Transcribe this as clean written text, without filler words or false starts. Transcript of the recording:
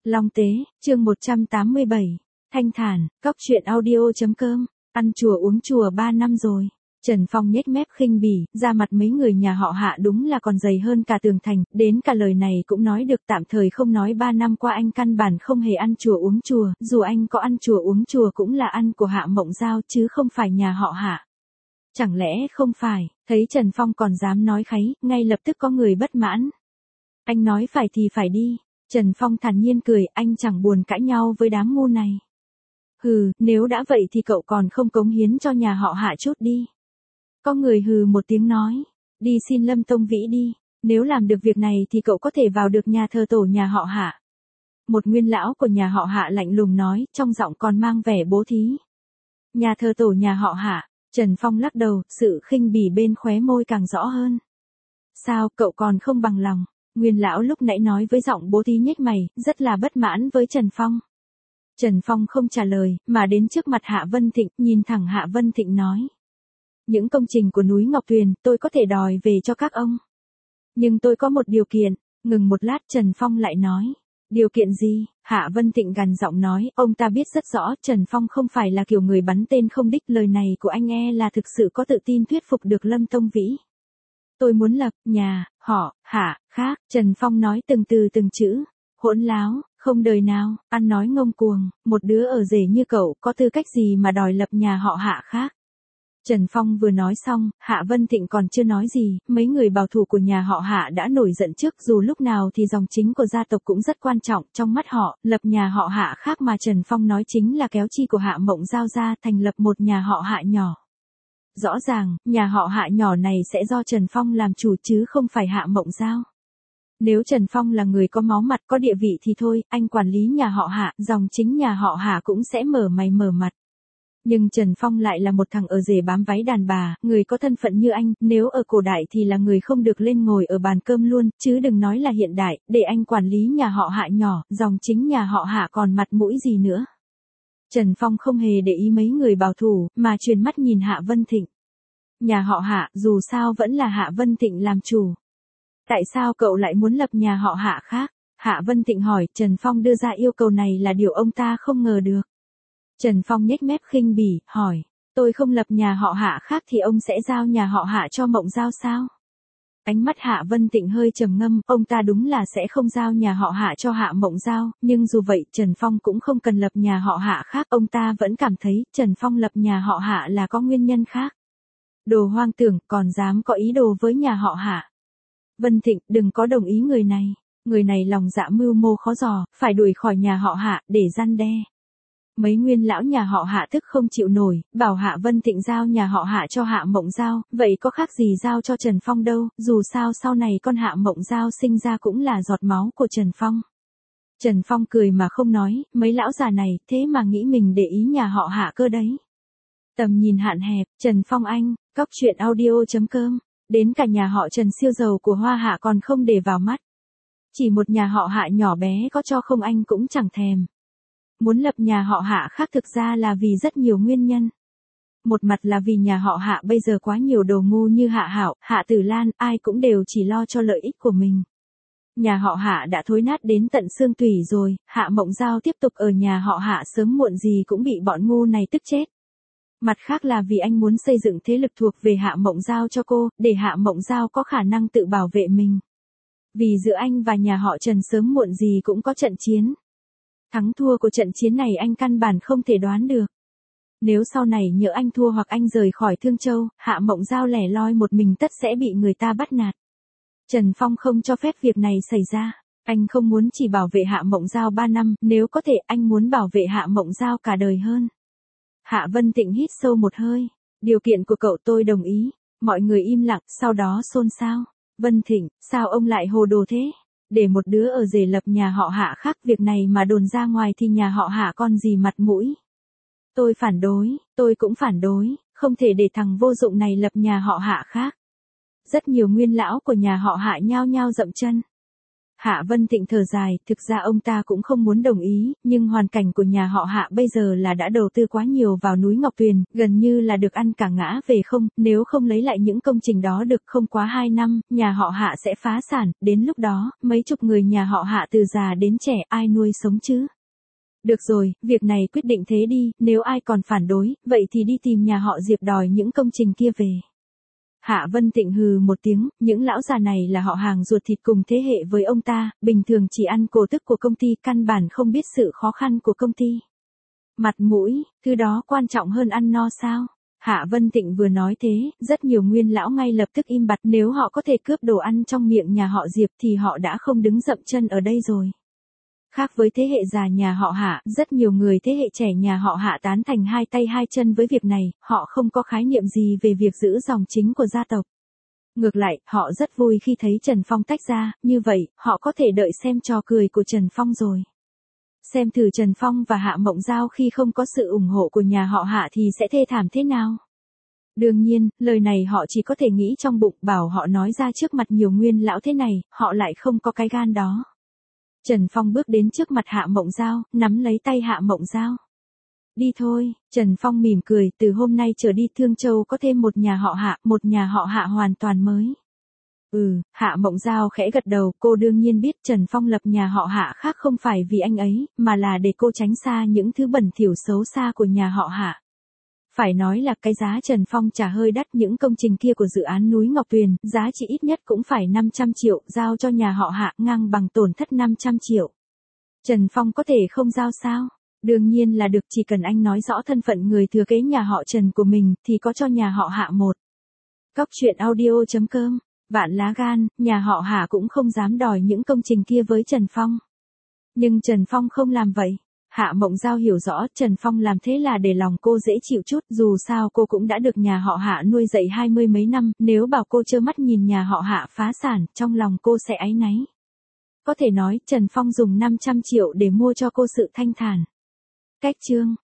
Long Tế, chương 187. Thanh thản, cóc truyện audio.com. Ăn chùa uống chùa 3 năm rồi. Trần Phong nhếch mép khinh bỉ, ra mặt mấy người nhà họ Hạ đúng là còn dày hơn cả tường thành, đến cả lời này cũng nói được, tạm thời không nói 3 năm qua anh căn bản không hề ăn chùa uống chùa, dù anh có ăn chùa uống chùa cũng là ăn của Hạ Mộng Giao chứ không phải nhà họ Hạ. Chẳng lẽ không phải, thấy Trần Phong còn dám nói kháy, ngay lập tức có người bất mãn. Anh nói phải thì phải đi. Trần Phong thản nhiên cười, anh chẳng buồn cãi nhau với đám ngu này. Hừ, nếu đã vậy thì cậu còn không cống hiến cho nhà họ Hạ chút đi. Có người hừ một tiếng nói, đi xin Lâm Tông Vĩ đi, nếu làm được việc này thì cậu có thể vào được nhà thờ tổ nhà họ Hạ. Một nguyên lão của nhà họ Hạ lạnh lùng nói, trong giọng còn mang vẻ bố thí. Nhà thờ tổ nhà họ Hạ, Trần Phong lắc đầu, sự khinh bỉ bên khóe môi càng rõ hơn. Sao, cậu còn không bằng lòng? Nguyên lão lúc nãy nói với giọng bố thí nhếch mày, rất là bất mãn với Trần Phong. Trần Phong không trả lời, mà đến trước mặt Hạ Vân Thịnh, nhìn thẳng Hạ Vân Thịnh nói. Những công trình của núi Ngọc Tuyền, tôi có thể đòi về cho các ông. Nhưng tôi có một điều kiện, ngừng một lát Trần Phong lại nói. Điều kiện gì? Hạ Vân Thịnh gằn giọng nói, ông ta biết rất rõ Trần Phong không phải là kiểu người bắn tên không đích, lời này của anh là thực sự có tự tin thuyết phục được Lâm Tông Vĩ. Tôi muốn lập nhà, họ, Hạ, khác, Trần Phong nói từng từ từng chữ, hỗn láo, không đời nào, ăn nói ngông cuồng, một đứa ở rể như cậu có tư cách gì mà đòi lập nhà họ Hạ khác. Trần Phong vừa nói xong, Hạ Vân Thịnh còn chưa nói gì, mấy người bảo thủ của nhà họ Hạ đã nổi giận trước, dù lúc nào thì dòng chính của gia tộc cũng rất quan trọng, trong mắt họ, lập nhà họ Hạ khác mà Trần Phong nói chính là kéo chi của Hạ Mộng Giao ra thành lập một nhà họ Hạ nhỏ. Rõ ràng, nhà họ Hạ nhỏ này sẽ do Trần Phong làm chủ chứ không phải Hạ Mộng Giao. Nếu Trần Phong là người có máu mặt có địa vị thì thôi, anh quản lý nhà họ Hạ, dòng chính nhà họ Hạ cũng sẽ mở mày mở mặt. Nhưng Trần Phong lại là một thằng ở rể bám váy đàn bà, người có thân phận như anh, nếu ở cổ đại thì là người không được lên ngồi ở bàn cơm luôn, chứ đừng nói là hiện đại, để anh quản lý nhà họ Hạ nhỏ, dòng chính nhà họ Hạ còn mặt mũi gì nữa. Trần Phong không hề để ý mấy người bảo thủ, mà truyền mắt nhìn Hạ Vân Thịnh. Nhà họ Hạ, dù sao vẫn là Hạ Vân Thịnh làm chủ. Tại sao cậu lại muốn lập nhà họ Hạ khác? Hạ Vân Thịnh hỏi, Trần Phong đưa ra yêu cầu này là điều ông ta không ngờ được. Trần Phong nhếch mép khinh bỉ, hỏi, tôi không lập nhà họ Hạ khác thì ông sẽ giao nhà họ Hạ cho Mộng Giao sao? Ánh mắt Hạ Vân Thịnh hơi trầm ngâm, ông ta đúng là sẽ không giao nhà họ Hạ cho Hạ Mộng Giao, nhưng dù vậy Trần Phong cũng không cần lập nhà họ Hạ khác, ông ta vẫn cảm thấy Trần Phong lập nhà họ Hạ là có nguyên nhân khác. Đồ hoang tưởng, còn dám có ý đồ với nhà họ Hạ. Vân Thịnh, đừng có đồng ý người này lòng dạ mưu mô khó dò, phải đuổi khỏi nhà họ Hạ, để răn đe. Mấy nguyên lão nhà họ Hạ tức không chịu nổi, bảo Hạ Vân Thịnh giao nhà họ Hạ cho Hạ Mộng Giao, vậy có khác gì giao cho Trần Phong đâu, dù sao sau này con Hạ Mộng Giao sinh ra cũng là giọt máu của Trần Phong. Trần Phong cười mà không nói, mấy lão già này, thế mà nghĩ mình để ý nhà họ Hạ cơ đấy. Tầm nhìn hạn hẹp, Trần Phong anh, cóc truyện audio.com, đến cả nhà họ Trần siêu giàu của Hoa Hạ còn không để vào mắt. Chỉ một nhà họ Hạ nhỏ bé có cho không anh cũng chẳng thèm. Muốn lập nhà họ Hạ khác thực ra là vì rất nhiều nguyên nhân. Một mặt là vì nhà họ Hạ bây giờ quá nhiều đồ ngu như Hạ Hảo, Hạ Tử Lan, ai cũng đều chỉ lo cho lợi ích của mình. Nhà họ Hạ đã thối nát đến tận xương tủy rồi, Hạ Mộng Giao tiếp tục ở nhà họ Hạ sớm muộn gì cũng bị bọn ngu này tức chết. Mặt khác là vì anh muốn xây dựng thế lực thuộc về Hạ Mộng Giao cho cô, để Hạ Mộng Giao có khả năng tự bảo vệ mình. Vì giữa anh và nhà họ Trần sớm muộn gì cũng có trận chiến. Thắng thua của trận chiến này anh căn bản không thể đoán được. Nếu sau này nhỡ anh thua hoặc anh rời khỏi Thương Châu, Hạ Mộng Giao lẻ loi một mình tất sẽ bị người ta bắt nạt. Trần Phong không cho phép việc này xảy ra. Anh không muốn chỉ bảo vệ Hạ Mộng Giao 3 năm, nếu có thể anh muốn bảo vệ Hạ Mộng Giao cả đời hơn. Hạ Vân Thịnh hít sâu một hơi. Điều kiện của cậu tôi đồng ý. Mọi người im lặng, sau đó xôn xao. Vân Thịnh, sao ông lại hồ đồ thế? Để một đứa ở rể lập nhà họ Hạ khác, việc này mà đồn ra ngoài thì nhà họ Hạ còn gì mặt mũi. Tôi phản đối, tôi cũng phản đối, không thể để thằng vô dụng này lập nhà họ Hạ khác. Rất nhiều nguyên lão của nhà họ Hạ nhao nhao dậm chân. Hạ Vân Tịnh thở dài, thực ra ông ta cũng không muốn đồng ý, nhưng hoàn cảnh của nhà họ Hạ bây giờ là đã đầu tư quá nhiều vào núi Ngọc Tuyền, gần như là được ăn cả ngã về không, nếu không lấy lại những công trình đó được không quá 2 năm, nhà họ Hạ sẽ phá sản, đến lúc đó, mấy chục người nhà họ Hạ từ già đến trẻ ai nuôi sống chứ? Được rồi, việc này quyết định thế đi, nếu ai còn phản đối, vậy thì đi tìm nhà họ Diệp đòi những công trình kia về. Hạ Vân Tịnh hừ một tiếng, những lão già này là họ hàng ruột thịt cùng thế hệ với ông ta, bình thường chỉ ăn cổ tức của công ty, căn bản không biết sự khó khăn của công ty. Mặt mũi, thứ đó quan trọng hơn ăn no sao? Hạ Vân Tịnh vừa nói thế, rất nhiều nguyên lão ngay lập tức im bặt, nếu họ có thể cướp đồ ăn trong miệng nhà họ Diệp thì họ đã không đứng dậm chân ở đây rồi. Khác với thế hệ già nhà họ Hạ, rất nhiều người thế hệ trẻ nhà họ Hạ tán thành hai tay hai chân với việc này, họ không có khái niệm gì về việc giữ dòng chính của gia tộc. Ngược lại, họ rất vui khi thấy Trần Phong tách ra, như vậy, họ có thể đợi xem trò cười của Trần Phong rồi. Xem thử Trần Phong và Hạ Mộng Giao khi không có sự ủng hộ của nhà họ Hạ thì sẽ thê thảm thế nào. Đương nhiên, lời này họ chỉ có thể nghĩ trong bụng, bảo họ nói ra trước mặt nhiều nguyên lão thế này, họ lại không có cái gan đó. Trần Phong bước đến trước mặt Hạ Mộng Giao, nắm lấy tay Hạ Mộng Giao. Đi thôi, Trần Phong mỉm cười, từ hôm nay trở đi Thương Châu có thêm một nhà họ Hạ hoàn toàn mới. Hạ Mộng Giao khẽ gật đầu, cô đương nhiên biết Trần Phong lập nhà họ Hạ khác không phải vì anh ấy, mà là để cô tránh xa những thứ bẩn thỉu xấu xa của nhà họ Hạ. Phải nói là cái giá Trần Phong trả hơi đắt, những công trình kia của dự án núi Ngọc Tuyền, giá trị ít nhất cũng phải 500 triệu, giao cho nhà họ Hạ ngang bằng tổn thất 500 triệu. Trần Phong có thể không giao sao? Đương nhiên là được, chỉ cần anh nói rõ thân phận người thừa kế nhà họ Trần của mình, thì có cho nhà họ Hạ một. Cóc truyện audio.com, vạn lá gan, nhà họ Hạ cũng không dám đòi những công trình kia với Trần Phong. Nhưng Trần Phong không làm vậy. Hạ Mộng Giao hiểu rõ Trần Phong làm thế là để lòng cô dễ chịu chút, dù sao cô cũng đã được nhà họ Hạ nuôi dạy 20 mấy năm, nếu bảo cô trơ mắt nhìn nhà họ Hạ phá sản, trong lòng cô sẽ áy náy. Có thể nói, Trần Phong dùng 500 triệu để mua cho cô sự thanh thản. Cách chương